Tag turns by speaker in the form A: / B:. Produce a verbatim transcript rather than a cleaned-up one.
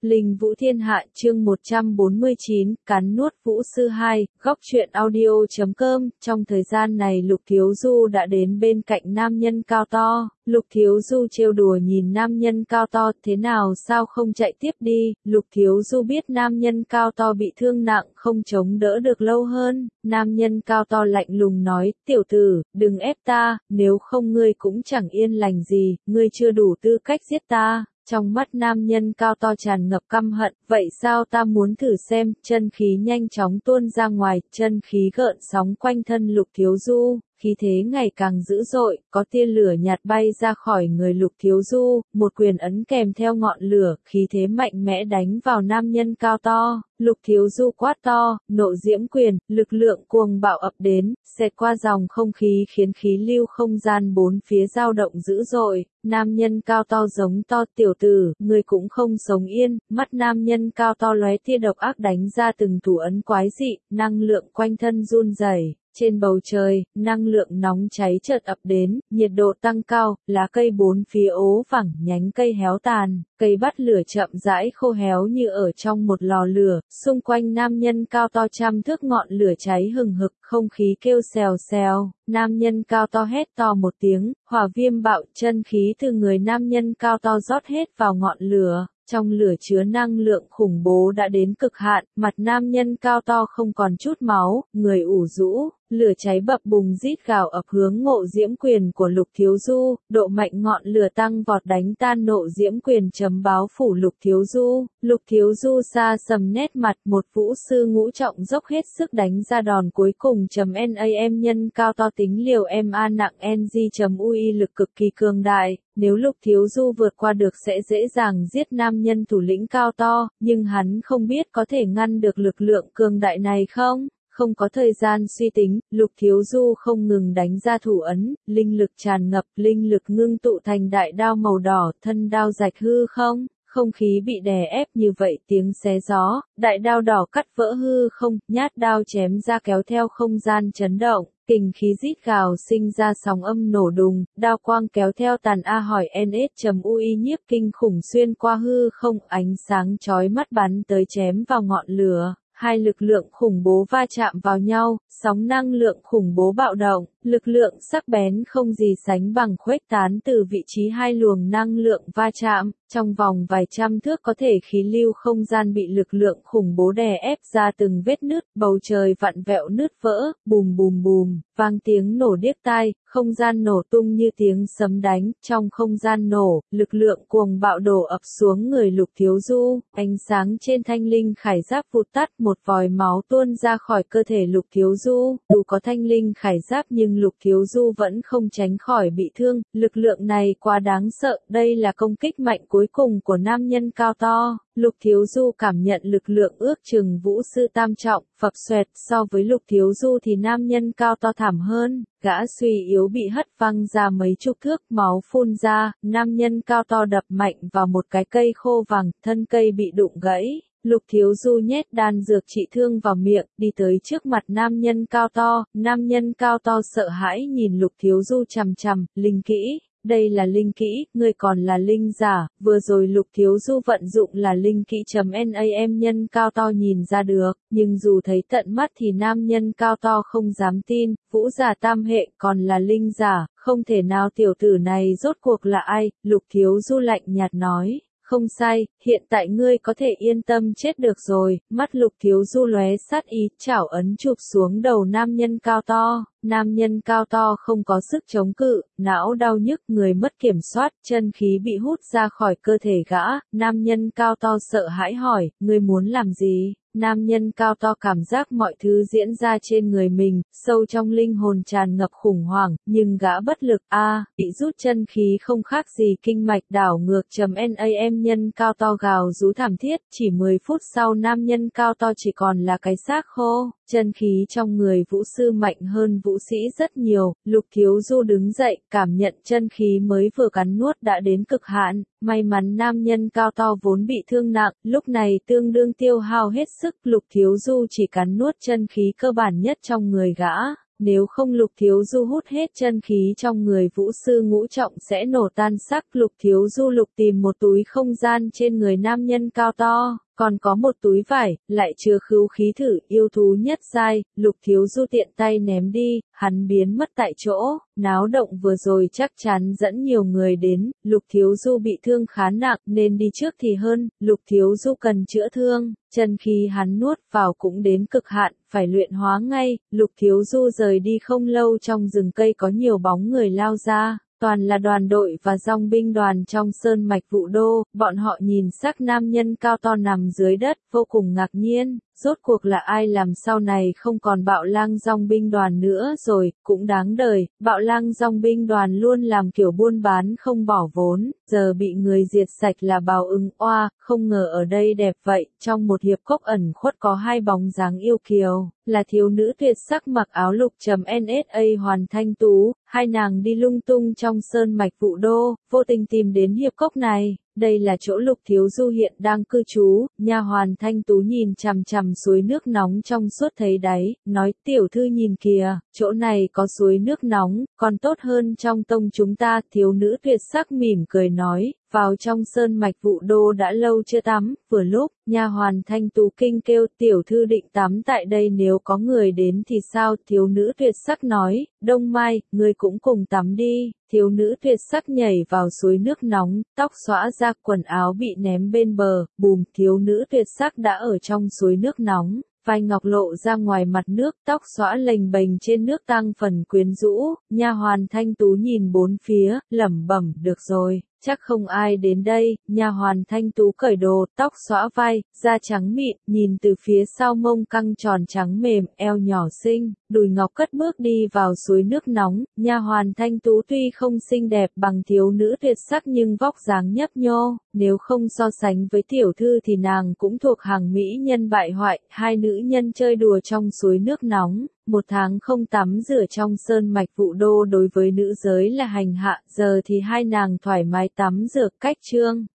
A: Linh Vũ Thiên Hạ chương một trăm bốn mươi chín, cắn nuốt Vũ Sư hai, góc truyện audio.com, trong thời gian này Lục Thiếu Du đã đến bên cạnh nam nhân cao to, Lục Thiếu Du trêu đùa nhìn nam nhân cao to, thế nào sao không chạy tiếp đi, Lục Thiếu Du biết nam nhân cao to bị thương nặng không chống đỡ được lâu hơn, nam nhân cao to lạnh lùng nói, tiểu tử, đừng ép ta, nếu không ngươi cũng chẳng yên lành gì, ngươi chưa đủ tư cách giết ta. Trong mắt nam nhân cao to tràn ngập căm hận, vậy sao ta muốn thử xem, chân khí nhanh chóng tuôn ra ngoài, chân khí gợn sóng quanh thân Lục Thiếu Du, khí thế ngày càng dữ dội, có tia lửa nhạt bay ra khỏi người Lục Thiếu Du, một quyền ấn kèm theo ngọn lửa, khí thế mạnh mẽ đánh vào nam nhân cao to, Lục Thiếu Du quát to, nộ diễm quyền, lực lượng cuồng bạo ập đến, xẹt qua dòng không khí khiến khí lưu không gian bốn phía dao động dữ dội, nam nhân cao to giống to tiểu tử, người cũng không sống yên, mắt nam nhân cao to lóe tia độc ác đánh ra từng thủ ấn quái dị, năng lượng quanh thân run rẩy. Trên bầu trời, năng lượng nóng cháy chợt ập đến, nhiệt độ tăng cao, lá cây bốn phía ố vẳng, nhánh cây héo tàn, cây bắt lửa chậm rãi khô héo như ở trong một lò lửa, xung quanh nam nhân cao to trăm thước ngọn lửa cháy hừng hực, không khí kêu xèo xèo, nam nhân cao to hét to một tiếng, hỏa viêm bạo, chân khí từ người nam nhân cao to rót hết vào ngọn lửa. Trong lửa chứa năng lượng khủng bố đã đến cực hạn, mặt nam nhân cao to không còn chút máu, người ủ rũ, lửa cháy bập bùng rít gào ập hướng ngộ diễm quyền của Lục Thiếu Du, độ mạnh ngọn lửa tăng vọt đánh tan nộ diễm quyền chấm báo phủ Lục Thiếu Du, Lục Thiếu Du xa sầm nét mặt một vũ sư ngũ trọng dốc hết sức đánh ra đòn cuối cùng chấm nam nhân cao to tính liều ma nặng ng chấm ui lực cực kỳ cường đại. Nếu Lục Thiếu Du vượt qua được sẽ dễ dàng giết nam nhân thủ lĩnh cao to, nhưng hắn không biết có thể ngăn được lực lượng cường đại này không? Không có thời gian suy tính, Lục Thiếu Du không ngừng đánh ra thủ ấn, linh lực tràn ngập, linh lực ngưng tụ thành đại đao màu đỏ, thân đao rạch hư không? Không khí bị đè ép như vậy tiếng xé gió, đại đao đỏ cắt vỡ hư không, nhát đao chém ra kéo theo không gian chấn động. Kình khí rít gào sinh ra sóng âm nổ đùng, đao quang kéo theo tàn a hỏi ns.ui nhiếp kinh khủng xuyên qua hư không, ánh sáng chói mắt bắn tới chém vào ngọn lửa. Hai lực lượng khủng bố va chạm vào nhau, sóng năng lượng khủng bố bạo động, lực lượng sắc bén không gì sánh bằng khuếch tán từ vị trí hai luồng năng lượng va chạm, trong vòng vài trăm thước có thể khí lưu không gian bị lực lượng khủng bố đè ép ra từng vết nứt, bầu trời vặn vẹo nứt vỡ, bùm bùm bùm, vang tiếng nổ điếc tai, không gian nổ tung như tiếng sấm đánh, trong không gian nổ, lực lượng cuồng bạo đổ ập xuống người Lục Thiếu Du, ánh sáng trên thanh linh khải giáp vụt tắt, một vòi máu tuôn ra khỏi cơ thể Lục Thiếu Du, dù có thanh linh khải giáp nhưng Lục Thiếu Du vẫn không tránh khỏi bị thương, lực lượng này quá đáng sợ, đây là công kích mạnh cuối cùng của nam nhân cao to. Lục Thiếu Du cảm nhận lực lượng ước chừng vũ sư tam trọng, phập xoẹt, so với Lục Thiếu Du thì nam nhân cao to thảm hơn, gã suy yếu bị hất văng ra mấy chục thước, máu phun ra, nam nhân cao to đập mạnh vào một cái cây khô vàng, thân cây bị đụng gãy. Lục Thiếu Du nhét đan dược trị thương vào miệng, đi tới trước mặt nam nhân cao to, nam nhân cao to sợ hãi nhìn Lục Thiếu Du chằm chằm, linh kỹ. Đây là linh kỹ, ngươi còn là linh giả, vừa rồi Lục Thiếu Du vận dụng là linh kỹ chấm nam nhân cao to nhìn ra được, nhưng dù thấy tận mắt thì nam nhân cao to không dám tin, vũ giả tam hệ còn là linh giả, không thể nào tiểu tử này rốt cuộc là ai, Lục Thiếu Du lạnh nhạt nói. Không sai, hiện tại ngươi có thể yên tâm chết được rồi, mắt Lục Thiếu Du lóe sát ý, chảo ấn chụp xuống đầu nam nhân cao to, nam nhân cao to không có sức chống cự, não đau nhức, người mất kiểm soát, chân khí bị hút ra khỏi cơ thể gã, nam nhân cao to sợ hãi hỏi, ngươi muốn làm gì? Nam nhân cao to cảm giác mọi thứ diễn ra trên người mình, sâu trong linh hồn tràn ngập khủng hoảng, nhưng gã bất lực, a, à, bị rút chân khí không khác gì kinh mạch đảo ngược chấm nam nhân cao to gào rú thảm thiết, chỉ mười phút sau nam nhân cao to chỉ còn là cái xác khô. Chân khí trong người vũ sư mạnh hơn vũ sĩ rất nhiều, Lục Thiếu Du đứng dậy, cảm nhận chân khí mới vừa cắn nuốt đã đến cực hạn, may mắn nam nhân cao to vốn bị thương nặng, lúc này tương đương tiêu hao hết sức, Lục Thiếu Du chỉ cắn nuốt chân khí cơ bản nhất trong người gã. nếu không Lục Thiếu Du hút hết chân khí trong người vũ sư ngũ trọng sẽ nổ tan xác. Lục Thiếu Du lục tìm một túi không gian trên người nam nhân cao to, còn có một túi vải, lại chứa khứu khí thử yêu thú nhất giai. Lục Thiếu Du tiện tay ném đi, hắn biến mất tại chỗ. Náo động vừa rồi chắc chắn dẫn nhiều người đến. Lục Thiếu Du bị thương khá nặng nên đi trước thì hơn. Lục Thiếu Du cần chữa thương, chân khí hắn nuốt vào cũng đến cực hạn, phải luyện hóa ngay. Lục Thiếu Du rời đi không lâu, trong rừng cây có nhiều bóng người lao ra, toàn là đoàn đội và dòng binh đoàn trong sơn mạch Vũ Đô. Bọn họ nhìn xác nam nhân cao to nằm dưới đất, vô cùng ngạc nhiên. Rốt cuộc là ai làm sau này không còn Bạo Lang dòng binh đoàn nữa rồi, cũng đáng đời. Bạo Lang dòng binh đoàn luôn làm kiểu buôn bán không bỏ vốn, giờ bị người diệt sạch là Bào Ưng oa. Không ngờ ở đây đẹp vậy. Trong một hiệp cốc ẩn khuất có hai bóng dáng yêu kiều, là thiếu nữ tuyệt sắc mặc áo lục chấm en ét a Hoàn Thanh Tú. Hai nàng đi lung tung trong sơn mạch Vũ Đô, vô tình tìm đến hiệp cốc này. Đây là chỗ Lục Thiếu Du hiện đang cư trú. Nha hoàn Thanh Tú nhìn chằm chằm suối nước nóng trong suốt thấy đáy, nói: tiểu thư nhìn kìa, chỗ này có suối nước nóng, còn tốt hơn trong tông chúng ta. Thiếu nữ tuyệt sắc mỉm cười nói: vào trong sơn mạch Vũ Đô đã lâu chưa tắm. Vừa lúc, nha hoàn Thanh Tú kinh kêu: tiểu thư định tắm tại đây, nếu có người đến thì sao? Thiếu nữ tuyệt sắc nói: Đông Mai, ngươi cũng cùng tắm đi. Thiếu nữ tuyệt sắc nhảy vào suối nước nóng, tóc xõa ra, quần áo bị ném bên bờ, bùm, thiếu nữ tuyệt sắc đã ở trong suối nước nóng. Vai ngọc lộ ra ngoài mặt nước, tóc xõa lềnh bềnh trên nước tăng phần quyến rũ. Nha hoàn Thanh Tú nhìn bốn phía, lẩm bẩm: được rồi, chắc không ai đến đây. Nha hoàn Thanh Tú cởi đồ, tóc xõa vai, da trắng mịn, nhìn từ phía sau mông căng tròn trắng mềm, eo nhỏ xinh, đùi ngọc cất bước đi vào suối nước nóng. Nha hoàn Thanh Tú tuy không xinh đẹp bằng thiếu nữ tuyệt sắc nhưng vóc dáng nhấp nhô, nếu không so sánh với tiểu thư thì nàng cũng thuộc hàng mỹ nhân bại hoại. Hai nữ nhân chơi đùa trong suối nước nóng. Một tháng không tắm rửa trong sơn mạch Vũ Đô đối với nữ giới là hành hạ, giờ thì hai nàng thoải mái tắm rửa cách trương.